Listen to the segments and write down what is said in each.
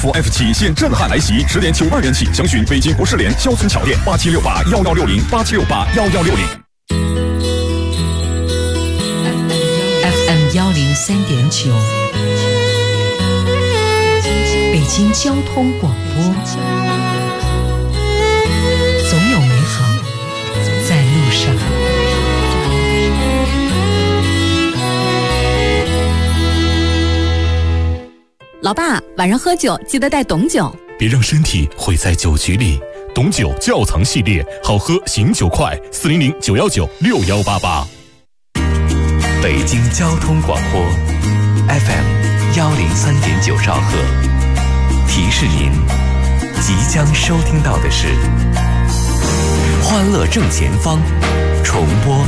福 F7现震撼来袭，10点92元起，详询北京国士联肖村桥店8768116087681160。 FM 103.9，北京交通广播，总有美好在路上。 老爸，晚上喝酒记得带董酒， 别让身体毁在酒局里。董酒窖藏系列，好喝醒酒快，400-919-6188。 北京交通广播 FM 103.9兆赫，提示您即将收听到的是《欢乐正前方》重播。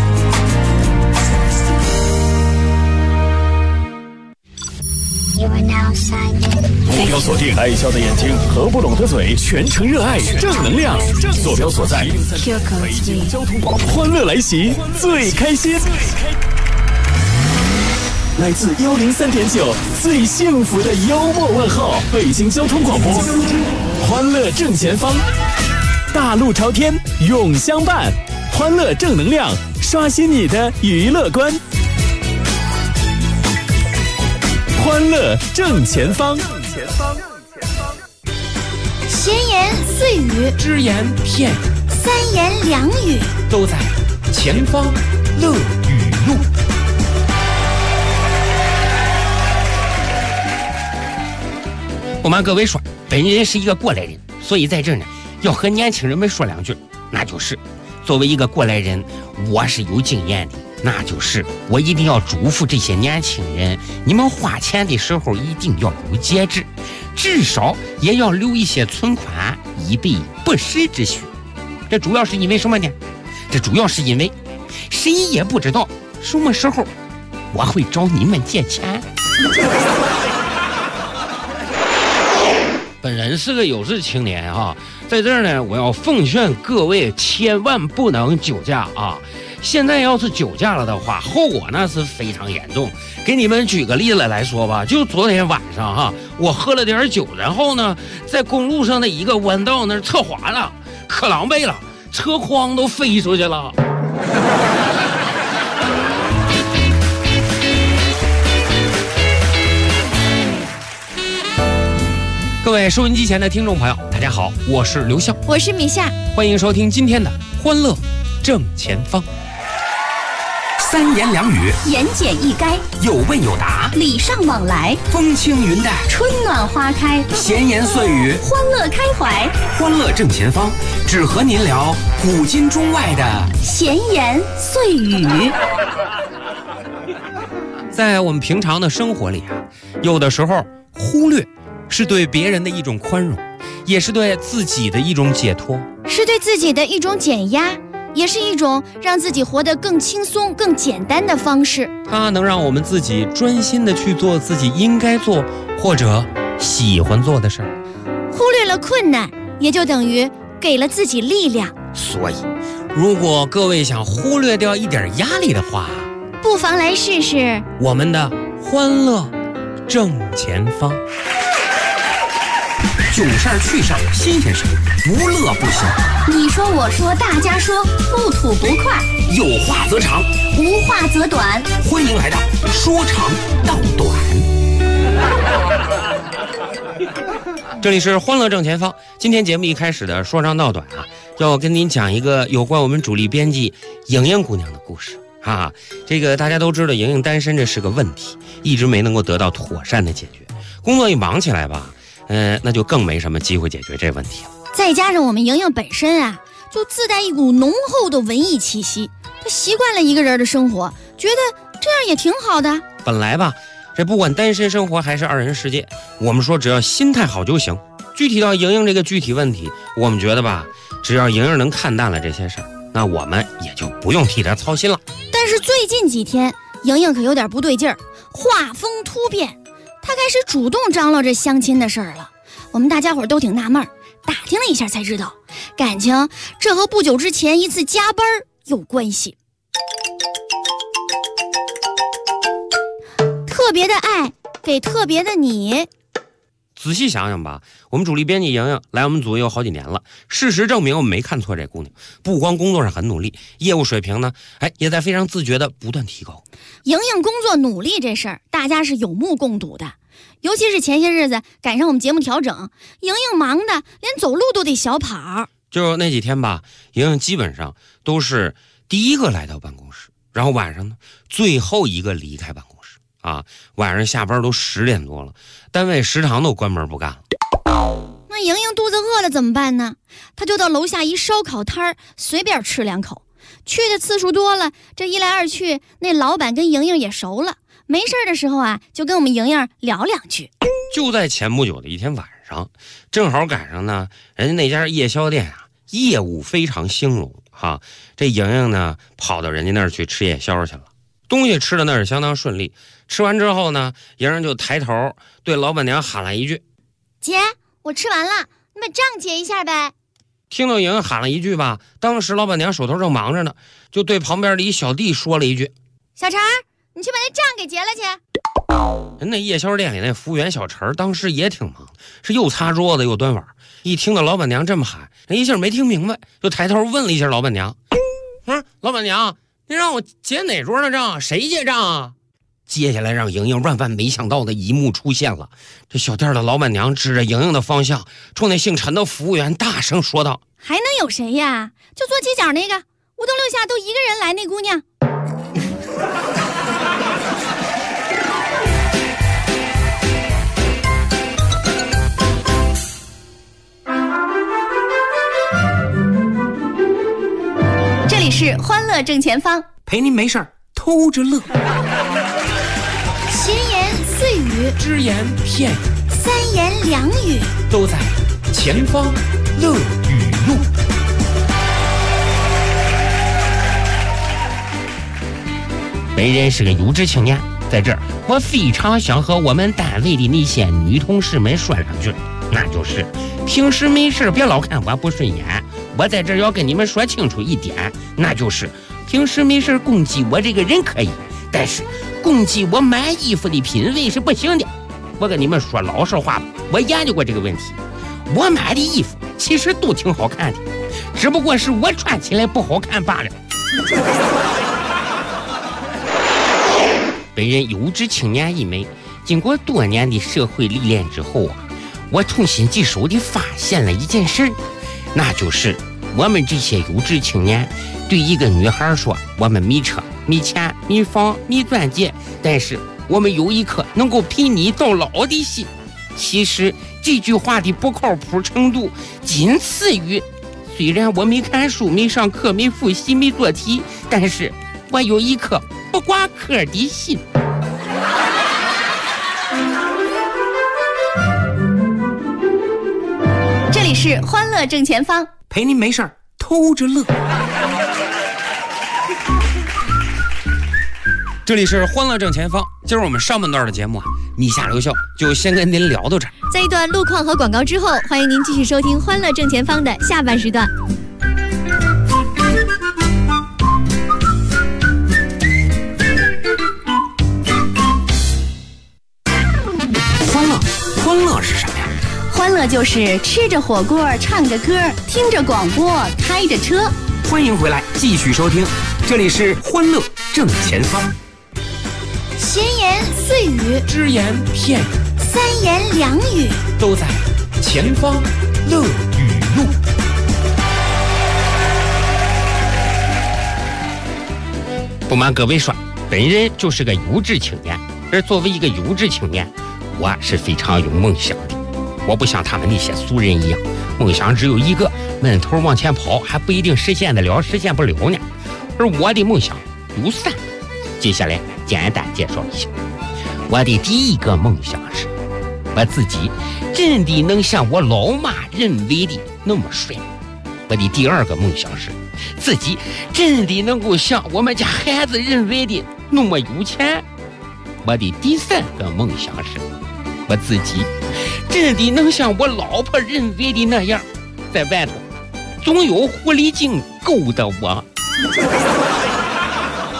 目标锁定，爱笑的眼睛，合不拢的嘴，全程热爱正能量。坐标所在，北京交通广播，欢乐来袭，最开心。来自103.9，最幸福的幽默问候，北京交通广播，欢乐正前方，大路朝天，永相伴，欢乐正能量，刷新你的娱乐观。欢乐正前方， 闲言碎语， 只言片语， 三言两语， 都在前方乐语录。我们各位说，本人是一个过来人，所以在这儿呢，要和年轻人们说两句，那就是作为一个过来人，我是有经验的。那就是我一定要嘱咐这些年轻人，你们花钱的时候一定要有节制，至少也要留一些存款，以备不时之需。这主要是因为什么呢？这主要是因为谁也不知道什么时候我会找你们借钱。本人是个有志青年啊，在这儿呢，我要奉劝各位千万不能酒驾啊！现在要是酒驾了的话，后果那是非常严重。给你们举个例子来说吧，就昨天晚上哈，我喝了点酒，然后呢，在公路上的一个弯道那儿侧滑了，可狼狈了，车筐都飞出去了。各位收音机前的听众朋友，大家好，我是刘笑， 我是米夏， 欢迎收听今天的欢乐正前方。三言两语， 言简意赅， 有问有答， 礼尚往来， 风轻云淡， 春暖花开， 闲言碎语， 欢乐开怀。 欢乐正前方，只和您聊古今中外的闲言碎语。 在我们平常的生活里啊，有的时候忽略是对别人的一种宽容，也是对自己的一种解脱， 是对自己的一种减压，也是一种让自己活得更轻松更简单的方式。 它能让我们自己专心的去做自己应该做或者喜欢做的事儿。 忽略了困难，也就等于给了自己力量。 所以如果各位想忽略掉一点压力的话， 不妨来试试我们的欢乐正前方。囧事儿趣事儿新鲜事儿，不乐不行。 你说我说大家说，不吐不快， 有话则长， 无话则短。 欢迎来到说长道短。这里是欢乐正前方，今天节目一开始的说长道短啊，要跟您讲一个有关我们主力编辑莹莹姑娘的故事啊。这个大家都知道，莹莹单身这是个问题，一直没能够得到妥善的解决。工作一忙起来吧，那就更没什么机会解决这问题了。 再加上我们莹莹本身啊，就自带一股浓厚的文艺气息，她习惯了一个人的生活，觉得这样也挺好的。 本来吧，这不管单身生活还是二人世界，我们说只要心态好就行。具体到莹莹这个具体问题，我们觉得吧，只要莹莹能看淡了这些事儿，那我们也就不用替她操心了。 但是最近几天，莹莹可有点不对劲儿，画风突变，她开始主动张罗这相亲的事儿了。我们大家伙都挺纳闷，打听了一下才知道，感情这和不久之前一次加班有关系。特别的爱给特别的你。 仔细想想吧，我们主力编辑莹莹来我们组也有好几年了，事实证明我们没看错这姑娘，不光工作上很努力，业务水平呢，也在非常自觉的不断提高。 莹莹工作努力这事儿，大家是有目共睹的。尤其是前些日子赶上我们节目调整，莹莹忙的连走路都得小跑。 就那几天吧，莹莹基本上都是第一个来到办公室，然后晚上呢最后一个离开办公室啊。晚上下班都10点多了，单位食堂都关门不干了。 那莹莹肚子饿了怎么办呢？她就到楼下一烧烤摊儿随便吃2口。去的次数多了，这一来二去，那老板跟莹莹也熟了。没事的时候啊，就跟我们莹莹聊2句。 就在前不久的一天晚上，正好赶上呢，人家那家夜宵店啊，业务非常兴隆哈。这莹莹呢，跑到人家那儿去吃夜宵去了，东西吃的那是相当顺利。吃完之后呢，莹莹就抬头对老板娘喊了一句：“ 姐，我吃完了，你把账结一下呗。” 听到莹莹喊了一句吧，当时老板娘手头正忙着呢，就对旁边的一小弟说了一句：“ 小陈，你去把那账给结了去。” 人那夜宵店里那服务员小陈当时也挺忙，是又擦桌子又端碗。一听到老板娘这么喊，人一下没听明白，就抬头问了一下老板娘：“老板娘，您让我结哪桌的账？谁结账啊？”接下来让莹莹万万没想到的一幕出现了，这小店的老板娘指着莹莹的方向，冲那姓陈的服务员大声说道：“ 还能有谁呀？就做街角那个，5栋6下都一个人来那姑娘。”这里是欢乐正前方， 陪您没事偷着乐。 闲言碎语， 只言片语 ，3言2语， 都在前方乐语录。 本人是个有志青年，在这儿我非常想和我们单位的那些女同事们说2句，那就是平时没事别老看我不顺眼。我在这儿要跟你们说清楚一点，那就是平时没事攻击我这个人可以，但是攻击我买衣服的品味是不行的。我跟你们说老实话吧，我研究过这个问题，我买的衣服其实都挺好看的，只不过是我穿起来不好看罢了。本人有志青年一枚，经过多年的社会历练之后啊，我痛心疾首地发现了一件事，那就是我们这些有志青年对一个女孩说我们迷车迷钱迷房迷钻戒，但是我们有一颗能够陪你到老的心。其实这句话的不靠谱程度仅次于，虽然我没看书没上课没复习没做题，但是我有一颗不挂科的心。 这里是欢乐正前方， 陪您没事偷着乐。 这里是欢乐正前方，今儿我们上半段的节目啊，米下留校就先跟您聊到这儿。 在一段路况和广告之后，欢迎您继续收听欢乐正前方的下半时段。 欢乐是什么呀？ 欢乐就是吃着火锅唱着歌听着广播开着车。 欢迎回来继续收听，这里是欢乐正前方。 闲言碎语， 只言片语 ，3言2语， 都在前方乐语录。 不瞒各位说，本人就是个有志青年，而作为一个有志青年，我是非常有梦想的。我不像他们那些俗人一样，梦想只有一个，闷头往前跑，还不一定实现得了，实现不了呢。而我的梦想有3，接下来简单介绍一下。我的第一个梦想是，我自己真的能像我老妈认为的那么帅。我的第2个梦想是，自己真的能够像我们家孩子认为的那么有钱。我的第3个梦想是，我自己真的能像我老婆认为的那样，在外头总有狐狸精勾搭我。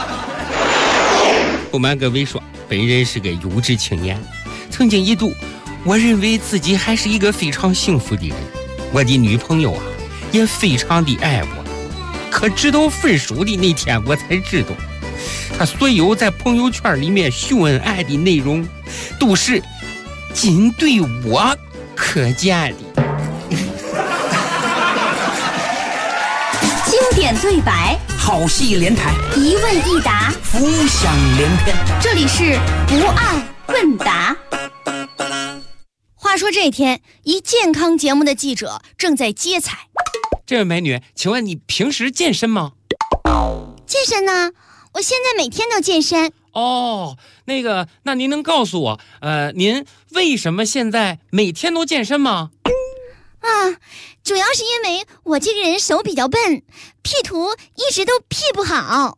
不瞒各位说，本人是个有志青年，曾经一度我认为自己还是一个非常幸福的人，我的女朋友啊也非常的爱我。可直到分手的那天，我才知道，她所有在朋友圈里面秀恩爱的内容，都是仅对我可见的。 经典对白， 好戏连台， 一问一答， 浮想联翩。 这里是不爱问答。 话说这天，一健康节目的记者正在接彩。 这位美女，请问你平时健身吗？ 健身呢？我现在每天都健身。 哦，那您能告诉我，您为什么现在每天都健身吗？ 主要是因为我这个人手比较笨，P 图一直都 P 不好。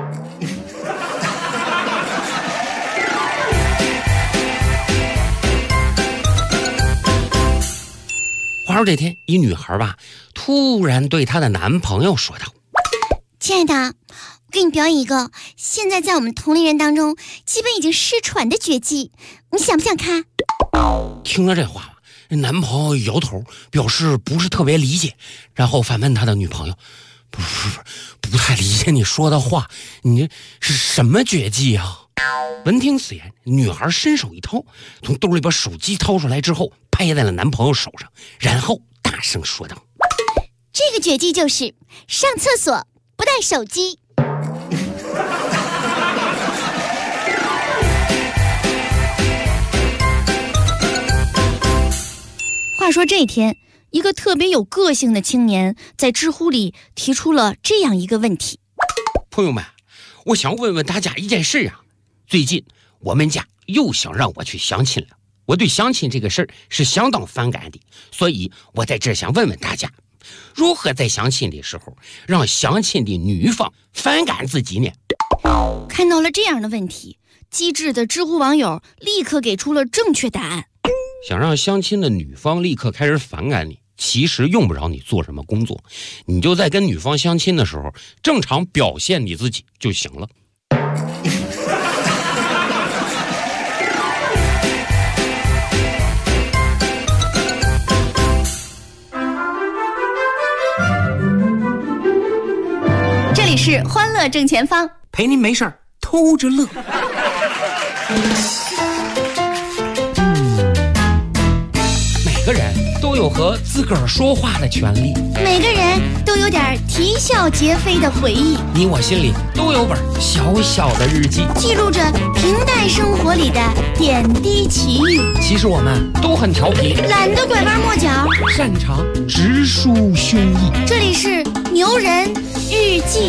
话说这天，一女孩吧，突然对她的男朋友说道：“ 亲爱的，我给你表演一个现在在我们同龄人当中基本已经失传的绝技，你想不想看？” 听了这话，男朋友摇头，表示不是特别理解，然后反问他的女朋友：“不太理解你说的话，你这是什么绝技啊？”闻听此言，女孩伸手一掏，从兜里把手机掏出来之后，拍在了男朋友手上，然后大声说道：“ 这个绝技就是上厕所不带手机。”话说这天，一个特别有个性的青年在知乎里提出了这样一个问题： 朋友们，我想问问大家一件事啊，最近我们家又想让我去相亲了，我对相亲这个事儿是相当反感的，所以我在这想问问大家，如何在相亲的时候让相亲的女方反感自己呢？ 看到了这样的问题，机智的知乎网友立刻给出了正确答案。 想让相亲的女方立刻开始反感你，其实用不着你做什么工作，你就在跟女方相亲的时候正常表现你自己就行了。 这里是欢乐正前方， 陪您没事儿偷着乐。 每个人都有和自个儿说话的权利， 每个人都有点啼笑皆非的回忆， 你我心里都有本小小的日记， 记录着平淡生活里的点滴奇遇。 其实我们都很调皮， 懒得拐弯抹角， 擅长直抒胸臆。 这里是牛人日记。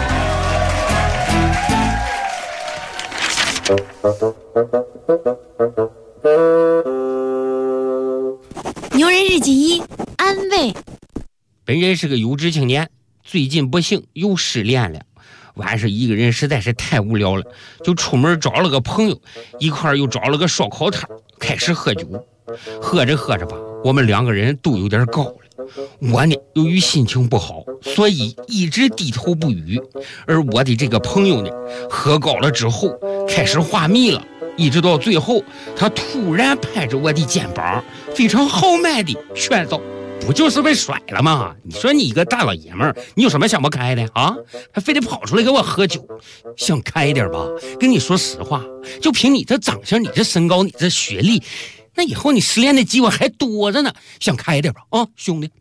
牛人日记一，安慰。 本人是个有志青年，最近不幸又失恋了，晚上一个人实在是太无聊了，就出门找了个朋友，一块又找了个烧烤摊，开始喝酒。喝着喝着吧，我们两个人都有点高了。我呢，由于心情不好，所以一直低头不语，而我的这个朋友呢，喝高了之后开始话密了，一直到最后，他突然拍着我的肩膀，非常豪迈地劝道：“不就是被甩了吗？你说你一个大老爷们儿，你有什么想不开的啊？还非得跑出来给我喝酒，想开点吧？跟你说实话，就凭你这长相，你这身高，你这学历，那以后你失恋的机会还多着呢。想开点吧，啊，兄弟。”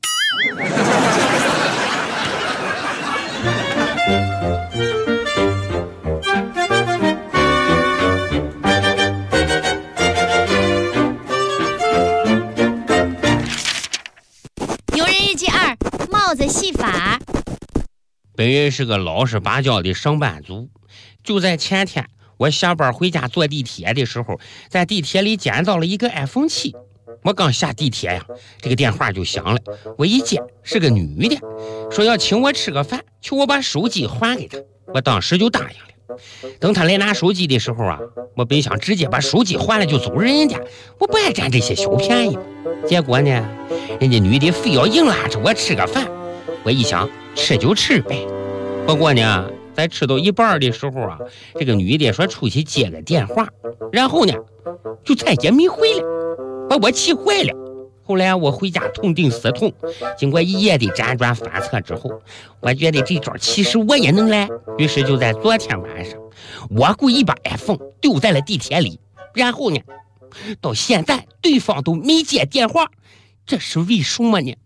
牛人日记二，帽子戏法。 本人是个老实巴交的上班族，就在前天，我下班回家坐地铁的时候，在地铁里捡到了一个 iPhone 7。我刚下地铁呀，这个电话就响了。我一接是个女的，说要请我吃个饭，求我把手机还给她。我当时就答应了。等她来拿手机的时候啊，我本想直接把手机还了就走人家，我不爱占这些小便宜。结果呢，人家女的非要硬拉着我吃个饭。我一想，吃就吃呗。不过呢，在吃到一半的时候啊，这个女的说出去接个电话，然后呢就再也没回来。我把我气坏了。后来我回家痛定思痛，经过一夜的辗转反侧之后，我觉得这招其实我也能来。于是就在昨天晚上，我故意把 iPhone 丢在了地铁里，然后呢，到现在对方都没接电话，这是为什么呢？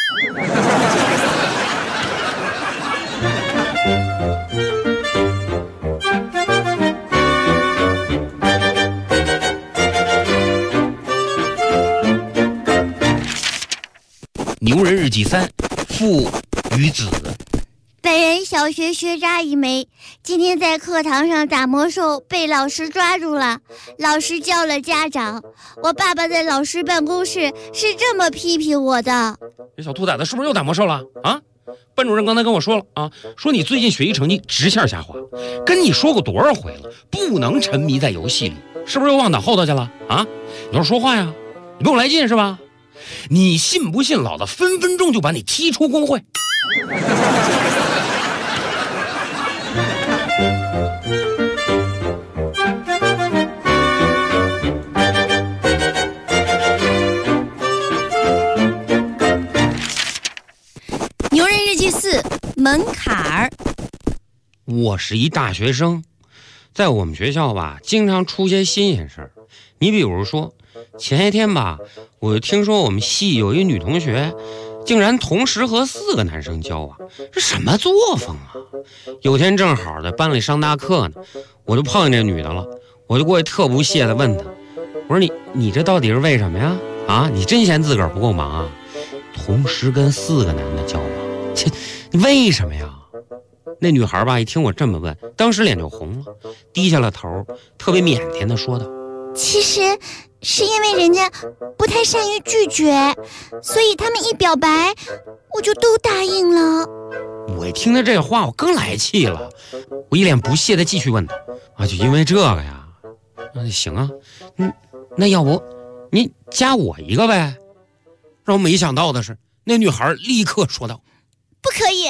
牛人日记3，父与子。 本人小学学渣一枚，今天在课堂上打魔兽被老师抓住了，老师叫了家长。我爸爸在老师办公室是这么批评我的： 这小兔崽子是不是又打魔兽了啊？班主任刚才跟我说了啊，说你最近学习成绩直线下滑，跟你说过多少回了，不能沉迷在游戏里，是不是又忘打后头去了啊？你要说话呀，你不用来劲是吧？你信不信老子分分钟就把你踢出工会？ 牛人日记4，门槛儿。 我是一大学生，在我们学校吧，经常出些新鲜事儿。你比如说，前一天吧，我就听说我们系有一女同学，竟然同时和4个男生交往，这什么作风啊？有天正好在班里上大课呢，我就碰见这女的了，我就过去特不屑地问她，我说你这到底是为什么呀？啊，你真嫌自个儿不够忙啊？同时跟4个男的交往，这为什么呀？那女孩吧，一听我这么问，当时脸就红了，低下了头，特别腼腆地说道： 其实是因为人家不太善于拒绝，所以他们一表白我就都答应了。 我一听他这话，我更来气了，我一脸不屑地继续问他啊，就因为这个呀？那行啊，那要不你加我一个呗？让我没想到的是，那女孩立刻说道： 不可以。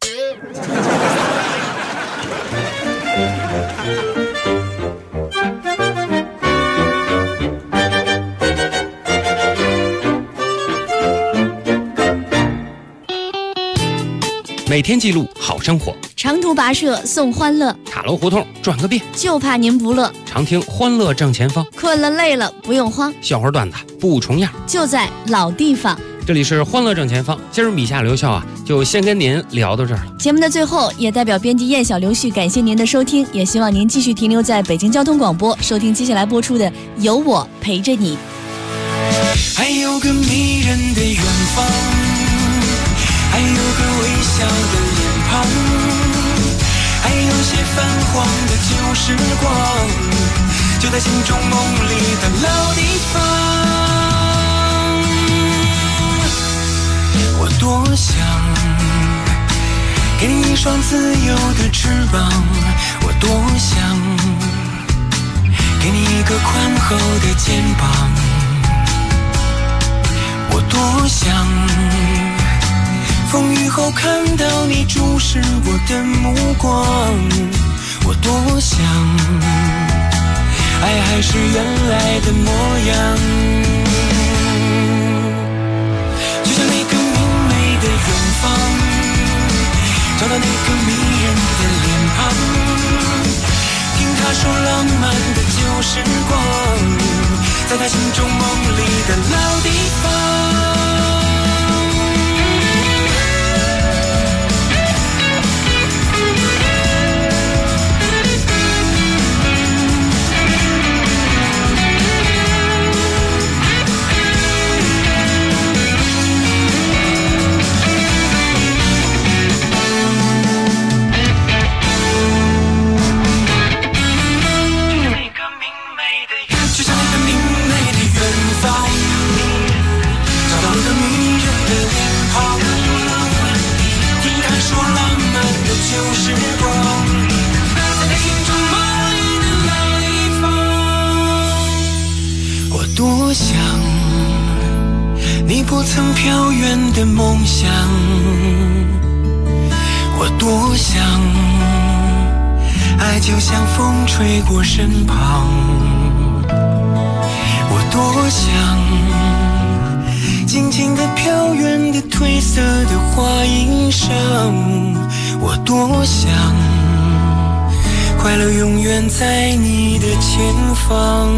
每天记录好生活， 长途跋涉送欢乐， 塔楼胡同转个遍， 就怕您不乐。 常听欢乐正前方， 困了累了不用慌， 笑话段子不重样， 就在老地方。 这里是欢乐正前方，今儿米夏留校啊，就先跟您聊到这儿了。 节目的最后，也代表编辑燕小刘旭感谢您的收听，也希望您继续停留在北京交通广播，收听接下来播出的《有我陪着你》。 还有个迷人的远方，还有个微笑的脸庞，还有些泛黄的旧时光，就在心中梦里的老地方。我多想给你一双自由的翅膀，我多想给你一个宽厚的肩膀，我多想风雨后看到你注视我的目光，我多想爱还是原来的模样，就像那个明媚的远方，找到那个迷人的脸庞，听他说浪漫的旧时光，在他心中梦里的老地方。多想你不曾飘远的梦想，我多想爱就像风吹过身旁，我多想上，我多想快乐永远在你的前方。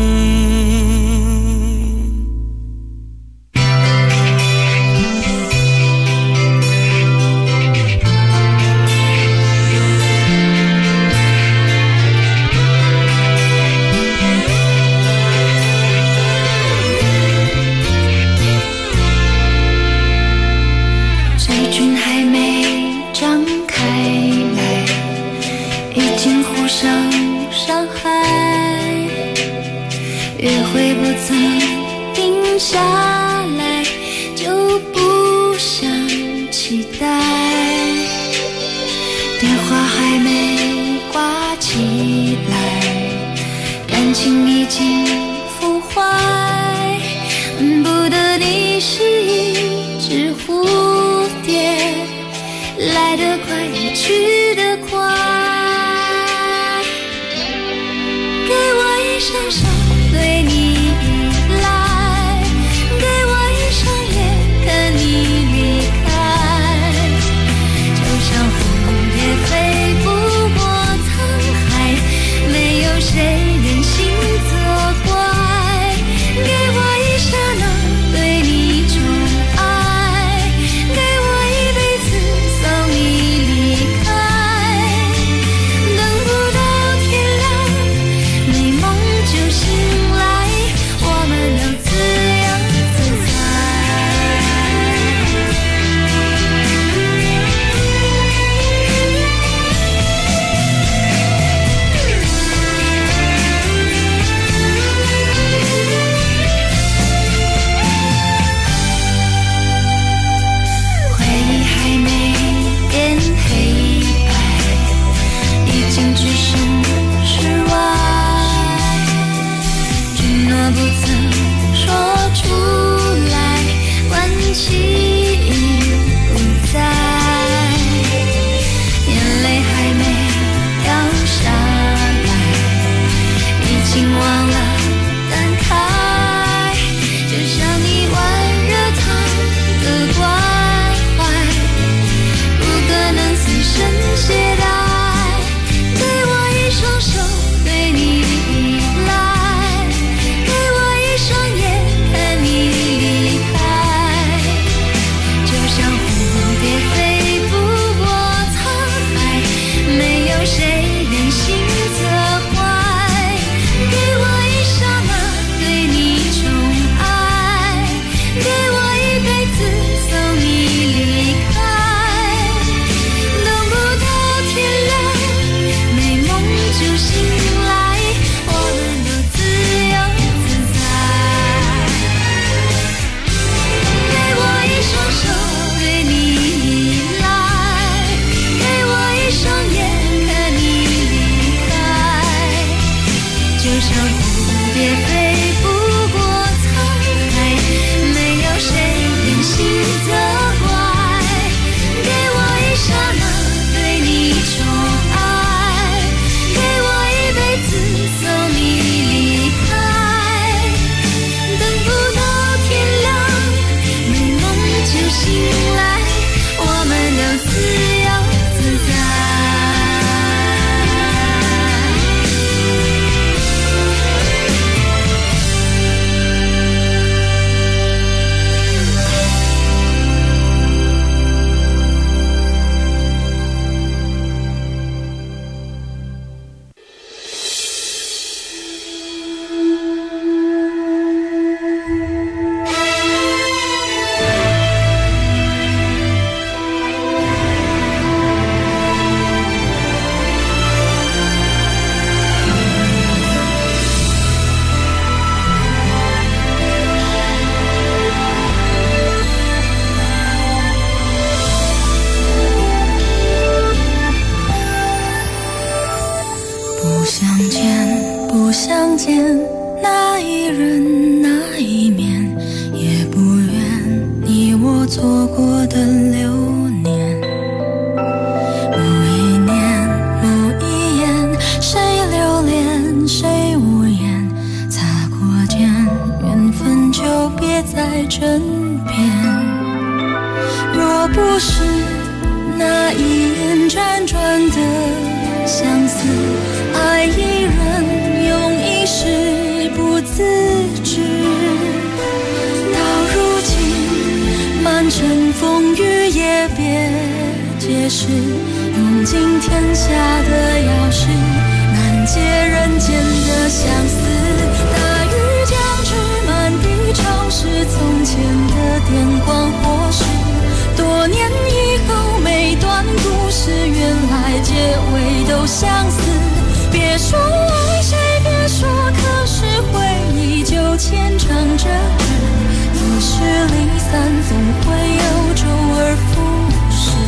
在枕边，若不是那一眼辗转的相思，爱一人用一世不自知。到如今满城风雨也别解释，用尽天下的钥匙，难解人间的相思。大雨将至，满地潮湿，从前的电光火石，多年以后每段故事，原来结尾都相似。别说爱谁，别说，可是回忆就牵肠着纸，得失离散总会有周而复始。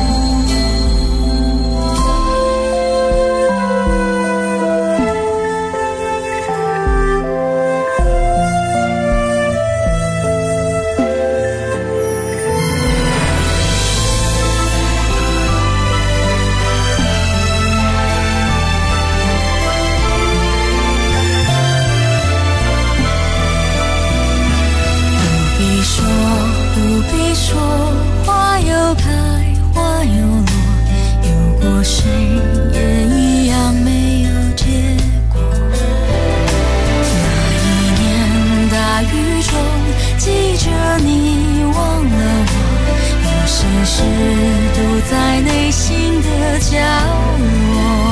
不必说，花有开，花有落，有过谁也一样没有结果。那一年大雨中，记着你忘了我，有些事都在内心的角落。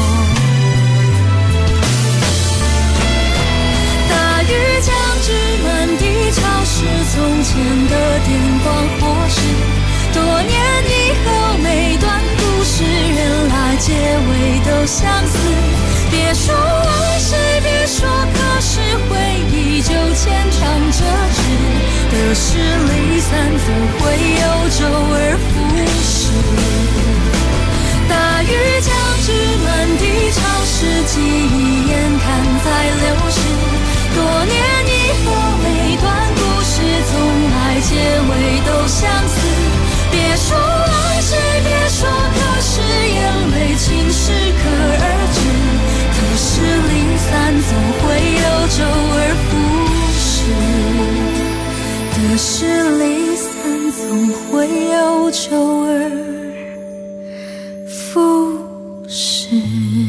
大雨将至，满地潮湿，从前的电光火石，多年以后每段故事，原来结尾都相似。别说爱谁，别说，可是回忆就牵肠着纸，得失离散总会有周而复始。大雨将至，满地潮湿，记忆眼看在流逝，多年以后每段故事，从来结尾都相似。别说爱谁，别说，可是眼泪尽适可而止，得失离散总会有周而复始，得失离散总会有周而复始。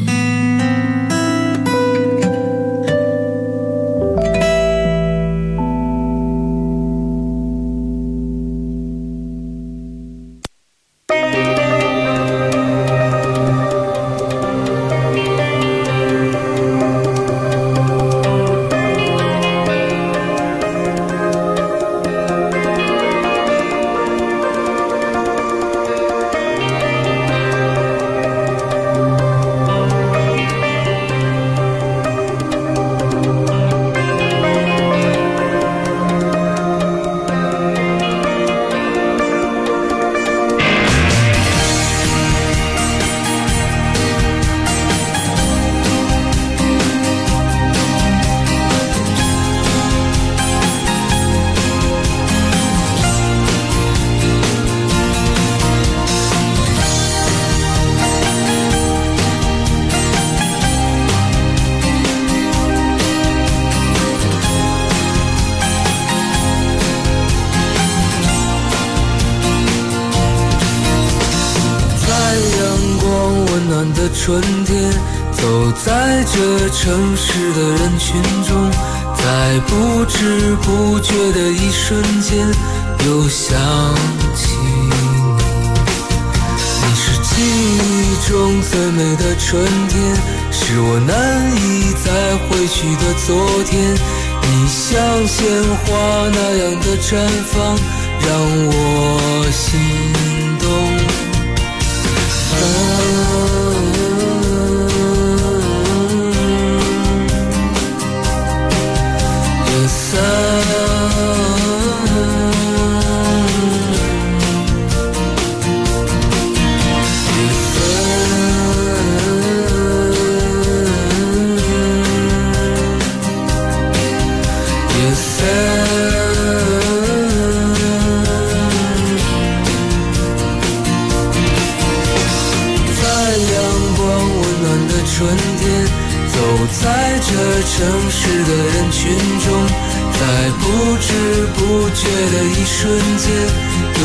春天，走在这城市的人群中，在不知不觉的一瞬间，又想起你。你是记忆中最美的春天，是我难以再回去的昨天。你像鲜花那样的绽放，让我心动。在这城市的人群中，在不知不觉的一瞬间，